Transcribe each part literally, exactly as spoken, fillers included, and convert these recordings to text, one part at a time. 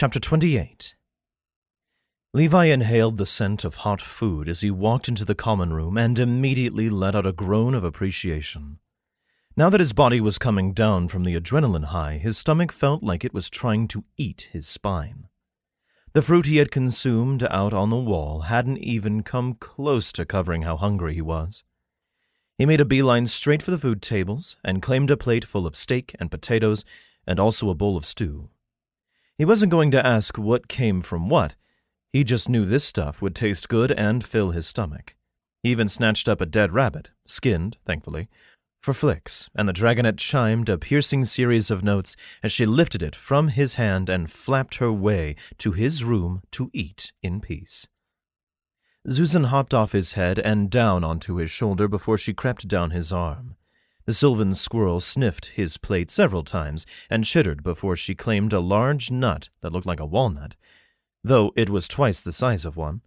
Chapter twenty-eight. Levi inhaled the scent of hot food as he walked into the common room and immediately let out a groan of appreciation. Now that his body was coming down from the adrenaline high, his stomach felt like it was trying to eat his spine. The fruit he had consumed out on the wall hadn't even come close to covering how hungry he was. He made a beeline straight for the food tables and claimed a plate full of steak and potatoes and also a bowl of stew. He wasn't going to ask what came from what. He just knew this stuff would taste good and fill his stomach. He even snatched up a dead rabbit, skinned, thankfully, for Flix, and the dragonette chimed a piercing series of notes as she lifted it from his hand and flapped her way to his room to eat in peace. Zuzan hopped off his head and down onto his shoulder before she crept down his arm. The sylvan squirrel sniffed his plate several times and chittered before she claimed a large nut that looked like a walnut, though it was twice the size of one.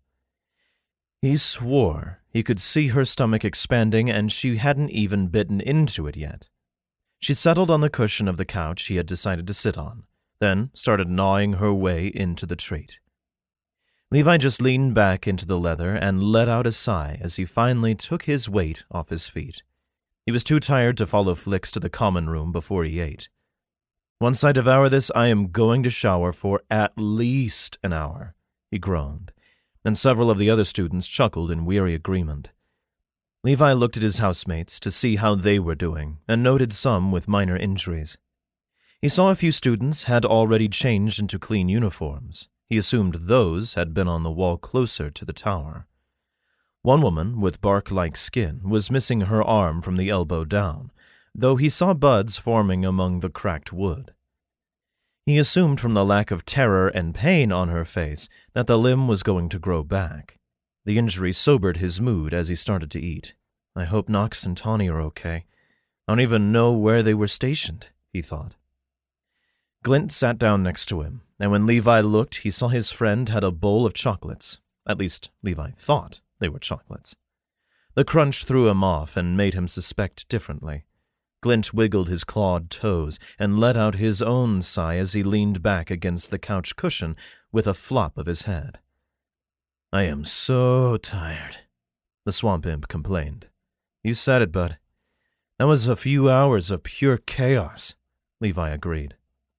He swore he could see her stomach expanding and she hadn't even bitten into it yet. She settled on the cushion of the couch he had decided to sit on, then started gnawing her way into the treat. Levi just leaned back into the leather and let out a sigh as he finally took his weight off his feet. He was too tired to follow Flix to the common room before he ate. "Once I devour this, I am going to shower for at least an hour," he groaned, and several of the other students chuckled in weary agreement. Levi looked at his housemates to see how they were doing, and noted some with minor injuries. He saw a few students had already changed into clean uniforms. He assumed those had been on the wall closer to the tower. One woman with bark-like skin was missing her arm from the elbow down, though he saw buds forming among the cracked wood. He assumed from the lack of terror and pain on her face that the limb was going to grow back. The injury sobered his mood as he started to eat. "I hope Nox and Tawny are okay. I don't even know where they were stationed," he thought. Glint sat down next to him, and when Levi looked, he saw his friend had a bowl of chocolates. At least, Levi thought they were chocolates. The crunch threw him off and made him suspect differently. Glint wiggled his clawed toes and let out his own sigh as he leaned back against the couch cushion with a flop of his head. "I am so tired," the swamp imp complained. "You said it, bud. That was a few hours of pure chaos," Levi agreed.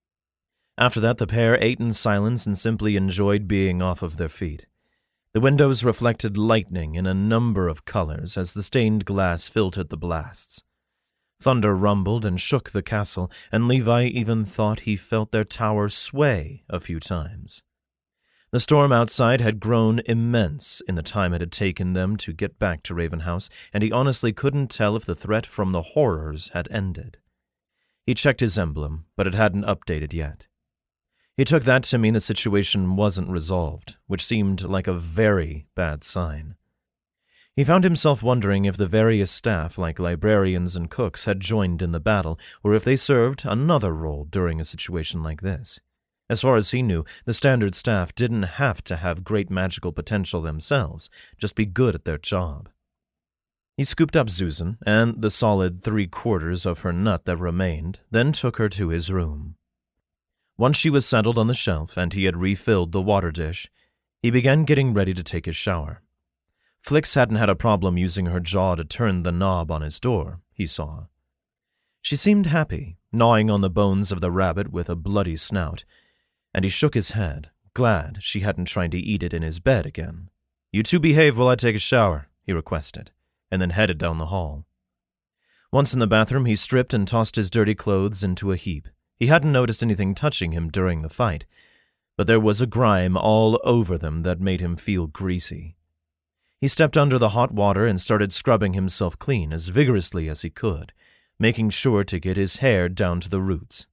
After that, the pair ate in silence and simply enjoyed being off of their feet. The windows reflected lightning in a number of colors as the stained glass filtered the blasts. Thunder rumbled and shook the castle, and Levi even thought he felt their tower sway a few times. The storm outside had grown immense in the time it had taken them to get back to Raven House, and he honestly couldn't tell if the threat from the horrors had ended. He checked his emblem, but it hadn't updated yet. He took that to mean the situation wasn't resolved, which seemed like a very bad sign. He found himself wondering if the various staff, like librarians and cooks, had joined in the battle, or if they served another role during a situation like this. As far as he knew, the standard staff didn't have to have great magical potential themselves, just be good at their job. He scooped up Zuzan and the solid three-quarters of her nut that remained, then took her to his room. Once she was settled on the shelf and he had refilled the water dish, he began getting ready to take his shower. Flix hadn't had a problem using her jaw to turn the knob on his door, he saw. She seemed happy, gnawing on the bones of the rabbit with a bloody snout, and he shook his head, glad she hadn't tried to eat it in his bed again. "You two behave while I take a shower," he requested, and then headed down the hall. Once in the bathroom, he stripped and tossed his dirty clothes into a heap. He hadn't noticed anything touching him during the fight, but there was a grime all over them that made him feel greasy. He stepped under the hot water and started scrubbing himself clean as vigorously as he could, making sure to get his hair down to the roots.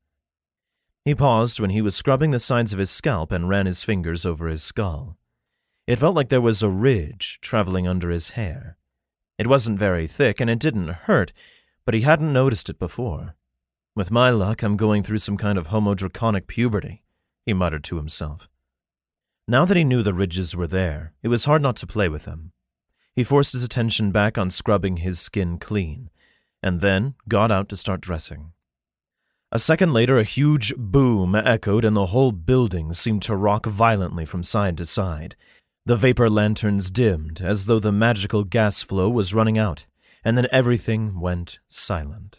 He paused when he was scrubbing the sides of his scalp and ran his fingers over his skull. It felt like there was a ridge traveling under his hair. It wasn't very thick and it didn't hurt, but he hadn't noticed it before. "With my luck, I'm going through some kind of homodraconic puberty," he muttered to himself. Now that he knew the ridges were there, it was hard not to play with them. He forced his attention back on scrubbing his skin clean, and then got out to start dressing. A second later, a huge boom echoed and the whole building seemed to rock violently from side to side. The vapor lanterns dimmed as though the magical gas flow was running out, and then everything went silent.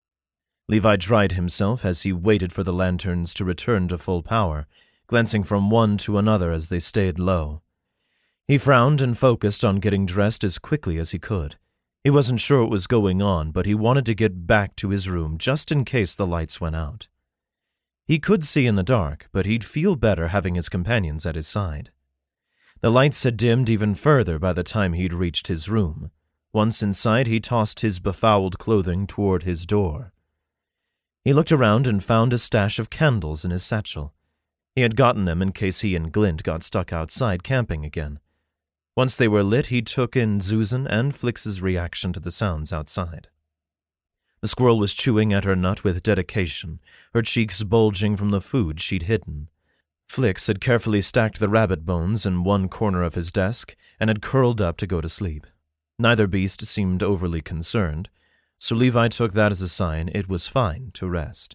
Levi dried himself as he waited for the lanterns to return to full power, glancing from one to another as they stayed low. He frowned and focused on getting dressed as quickly as he could. He wasn't sure what was going on, but he wanted to get back to his room just in case the lights went out. He could see in the dark, but he'd feel better having his companions at his side. The lights had dimmed even further by the time he'd reached his room. Once inside, he tossed his befouled clothing toward his door. He looked around and found a stash of candles in his satchel. He had gotten them in case he and Glint got stuck outside camping again. Once they were lit, he took in Zuzan and Flix's reaction to the sounds outside. The squirrel was chewing at her nut with dedication, her cheeks bulging from the food she'd hidden. Flix had carefully stacked the rabbit bones in one corner of his desk and had curled up to go to sleep. Neither beast seemed overly concerned, so Levi took that as a sign it was fine to rest.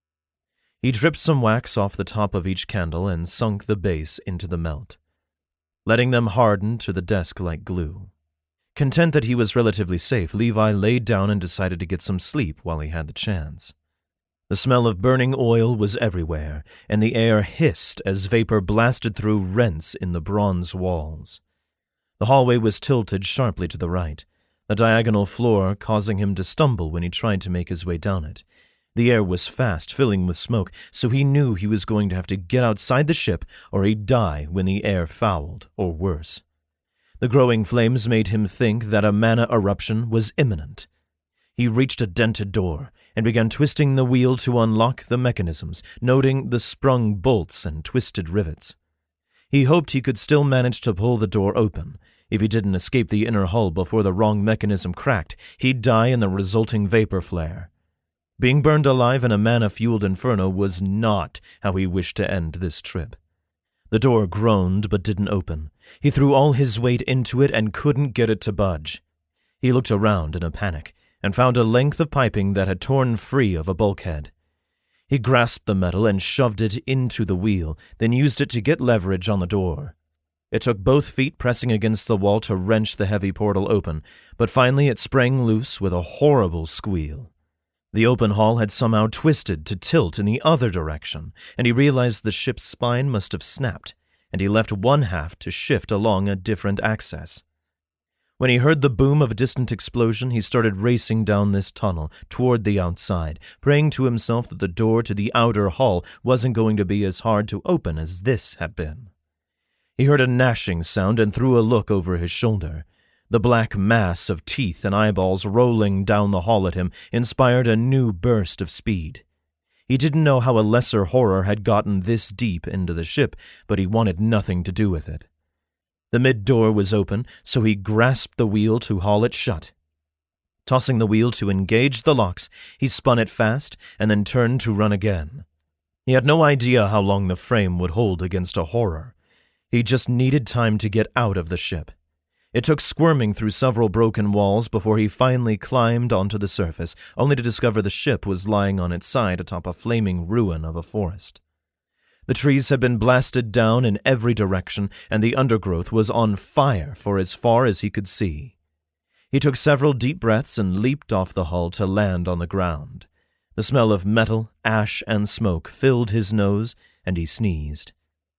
He dripped some wax off the top of each candle and sunk the base into the melt, letting them harden to the desk like glue. Content that he was relatively safe, Levi laid down and decided to get some sleep while he had the chance. The smell of burning oil was everywhere, and the air hissed as vapor blasted through rents in the bronze walls. The hallway was tilted sharply to the right, the diagonal floor causing him to stumble when he tried to make his way down it. The air was fast filling with smoke, so he knew he was going to have to get outside the ship or he'd die when the air fouled, or worse. The growing flames made him think that a mana eruption was imminent. He reached a dented door and began twisting the wheel to unlock the mechanisms, noting the sprung bolts and twisted rivets. He hoped he could still manage to pull the door open. If he didn't escape the inner hull before the wrong mechanism cracked, he'd die in the resulting vapor flare. Being burned alive in a mana-fueled inferno was not how he wished to end this trip. The door groaned but didn't open. He threw all his weight into it and couldn't get it to budge. He looked around in a panic and found a length of piping that had torn free of a bulkhead. He grasped the metal and shoved it into the wheel, then used it to get leverage on the door. It took both feet pressing against the wall to wrench the heavy portal open, but finally it sprang loose with a horrible squeal. The open hull had somehow twisted to tilt in the other direction, and he realized the ship's spine must have snapped, and he left one half to shift along a different axis. When he heard the boom of a distant explosion, he started racing down this tunnel toward the outside, praying to himself that the door to the outer hull wasn't going to be as hard to open as this had been. He heard a gnashing sound and threw a look over his shoulder. The black mass of teeth and eyeballs rolling down the hall at him inspired a new burst of speed. He didn't know how a lesser horror had gotten this deep into the ship, but he wanted nothing to do with it. The mid-door was open, so he grasped the wheel to haul it shut. Tossing the wheel to engage the locks, he spun it fast and then turned to run again. He had no idea how long the frame would hold against a horror. He just needed time to get out of the ship. It took squirming through several broken walls before he finally climbed onto the surface, only to discover the ship was lying on its side atop a flaming ruin of a forest. The trees had been blasted down in every direction, and the undergrowth was on fire for as far as he could see. He took several deep breaths and leaped off the hull to land on the ground. The smell of metal, ash, and smoke filled his nose, and he sneezed.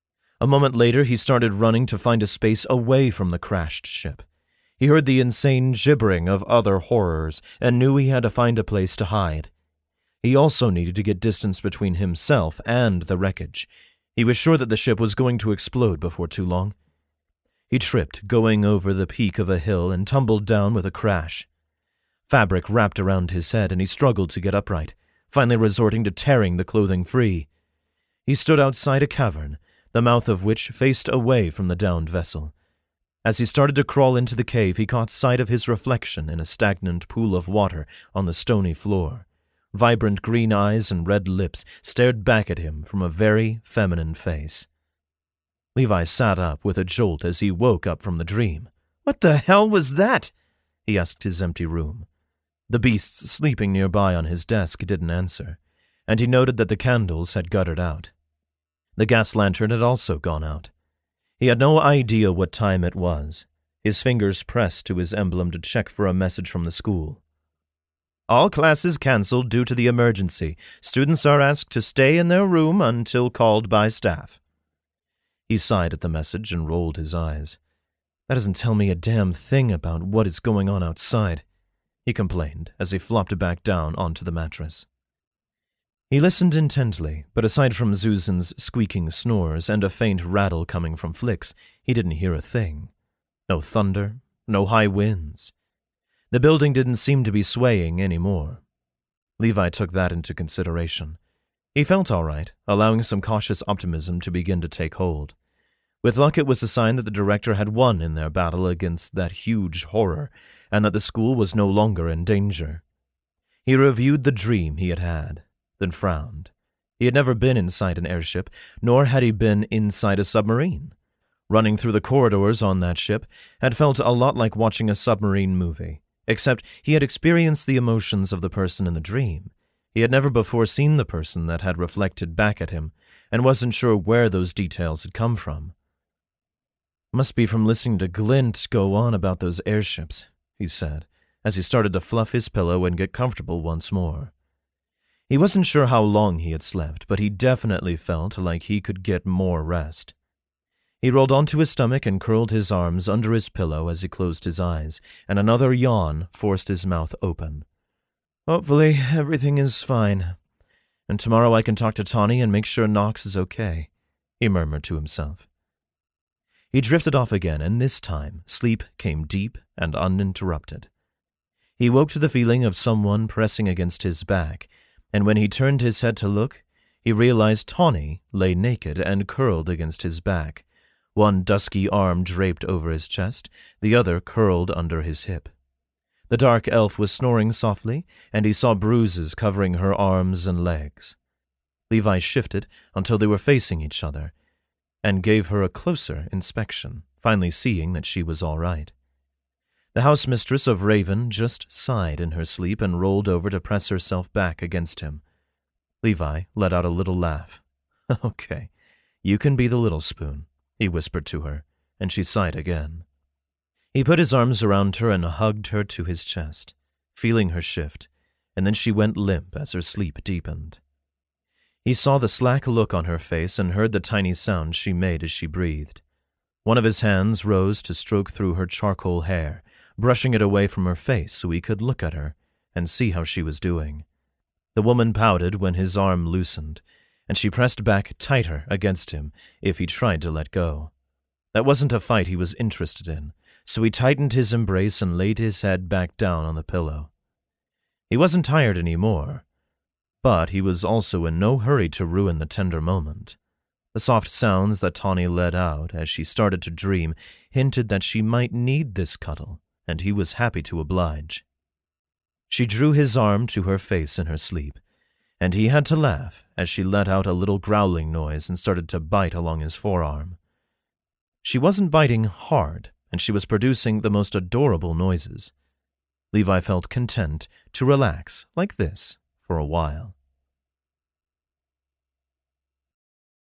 A moment later, he started running to find a space away from the crashed ship. He heard the insane gibbering of other horrors and knew he had to find a place to hide. He also needed to get distance between himself and the wreckage. He was sure that the ship was going to explode before too long. He tripped, going over the peak of a hill, and tumbled down with a crash. Fabric wrapped around his head, and he struggled to get upright, finally resorting to tearing the clothing free. He stood outside a cavern, the mouth of which faced away from the downed vessel. As he started to crawl into the cave, he caught sight of his reflection in a stagnant pool of water on the stony floor. Vibrant green eyes and red lips stared back at him from a very feminine face. Levi sat up with a jolt as he woke up from the dream. "What the hell was that?" he asked his empty room. The beasts sleeping nearby on his desk didn't answer, and he noted that the candles had guttered out. The gas lantern had also gone out. He had no idea what time it was. His fingers pressed to his emblem to check for a message from the school. All classes cancelled due to the emergency. Students are asked to stay in their room until called by staff. He sighed at the message and rolled his eyes. That doesn't tell me a damn thing about what is going on outside, he complained as he flopped back down onto the mattress. He listened intently, but aside from Susan's squeaking snores and a faint rattle coming from Flicks, he didn't hear a thing. No thunder, no high winds. The building didn't seem to be swaying anymore. Levi took that into consideration. He felt all right, allowing some cautious optimism to begin to take hold. With luck, it was a sign that the director had won in their battle against that huge horror, and that the school was no longer in danger. He reviewed the dream he had had, then frowned. He had never been inside an airship, nor had he been inside a submarine. Running through the corridors on that ship had felt a lot like watching a submarine movie, except he had experienced the emotions of the person in the dream. He had never before seen the person that had reflected back at him, and wasn't sure where those details had come from. Must be from listening to Glint go on about those airships, he said, as he started to fluff his pillow and get comfortable once more. He wasn't sure how long he had slept, but he definitely felt like he could get more rest. He rolled onto his stomach and curled his arms under his pillow as he closed his eyes, and another yawn forced his mouth open. Hopefully, everything is fine. And tomorrow I can talk to Tawny and make sure Knox is okay, he murmured to himself. He drifted off again, and this time sleep came deep and uninterrupted. He woke to the feeling of someone pressing against his back, and when he turned his head to look, he realized Tawny lay naked and curled against his back, one dusky arm draped over his chest, the other curled under his hip. The dark elf was snoring softly, and he saw bruises covering her arms and legs. Levi shifted until they were facing each other, and gave her a closer inspection, finally seeing that she was all right. The house mistress of Raven just sighed in her sleep and rolled over to press herself back against him. Levi let out a little laugh. Okay, you can be the little spoon, he whispered to her, and she sighed again. He put his arms around her and hugged her to his chest, feeling her shift, and then she went limp as her sleep deepened. He saw the slack look on her face and heard the tiny sound she made as she breathed. One of his hands rose to stroke through her charcoal hair, brushing it away from her face so he could look at her and see how she was doing. The woman pouted when his arm loosened, and she pressed back tighter against him if he tried to let go. That wasn't a fight he was interested in, so he tightened his embrace and laid his head back down on the pillow. He wasn't tired anymore, but he was also in no hurry to ruin the tender moment. The soft sounds that Tawny let out as she started to dream hinted that she might need this cuddle, and he was happy to oblige. She drew his arm to her face in her sleep, and he had to laugh as she let out a little growling noise and started to bite along his forearm. She wasn't biting hard, and she was producing the most adorable noises. Levi felt content to relax like this for a while.